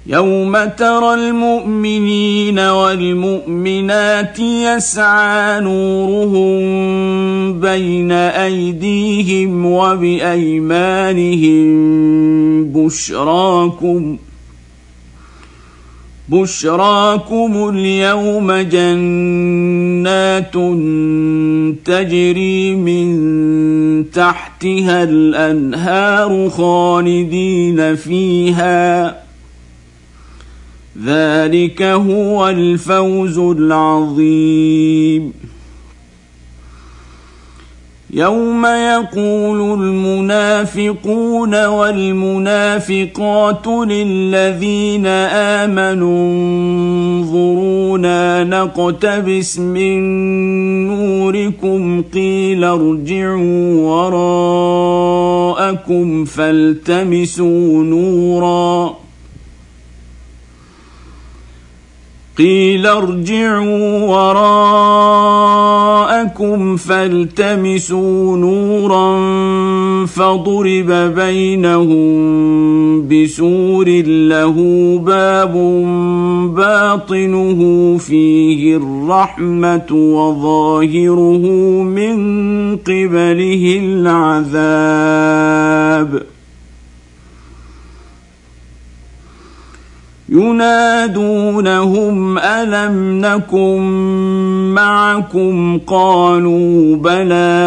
يوم ترى المؤمنين والمؤمنات يسعى نورهم بين أيديهم وبأيمانهم بشراكم اليوم جنات تجري من تحتها الأنهار خالدين فيها ذلك هو الفوز العظيم. يوم يقول المنافقون والمنافقات للذين آمنوا انظرونا نقتبس من نوركم قيل ارجعوا وراءكم فالتمسوا نورا فضرب بينهم بسور له باب باطنه فيه الرحمة وظاهره من قبله العذاب. ينادونهم ألم نكن معكم قالوا بلى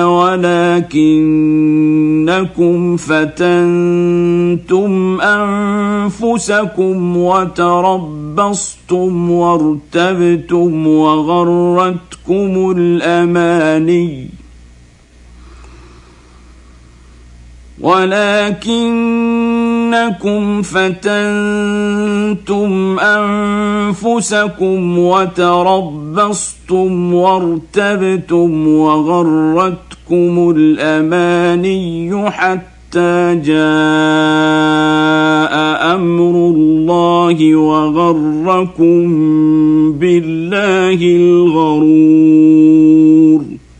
ولكنكم فتنتم أنفسكم وتربصتم وارتبتم وغرتكم الأماني حتى جاء أمر الله وغركم بالله الغرور.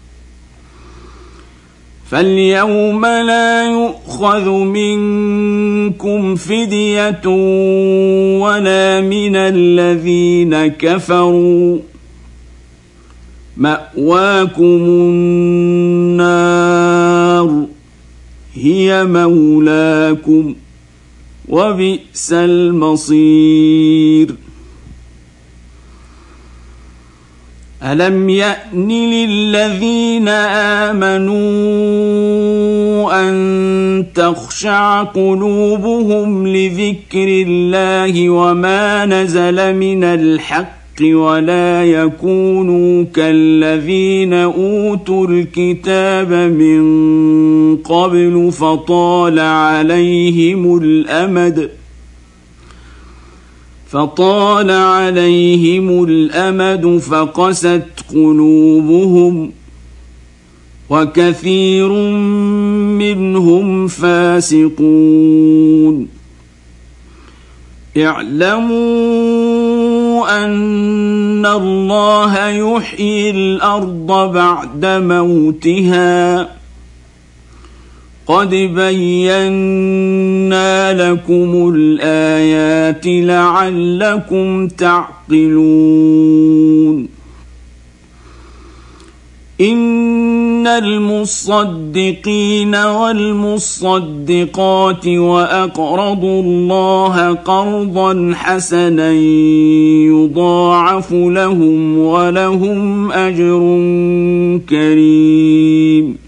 فاليوم لا يؤخذ منكم فدية ولا من الذين كفروا مأواكم النار هي مولاكم وبئس المصير. ألم يأن للذين آمنوا أن تخشع قلوبهم لذكر الله وما نزل من الحق ولا يكونوا كالذين أوتوا الكتاب من قبل فطال عليهم الأمد فقست قلوبهم وكثير منهم فاسقون. اعلموا أن الله يحيي الأرض بعد موتها قد بينا لكم الآيات لعلكم تعقلون. إن المصدقين والمصدقات وأقرضوا الله قرضا حسنا يضاعف لهم ولهم أجر كريم.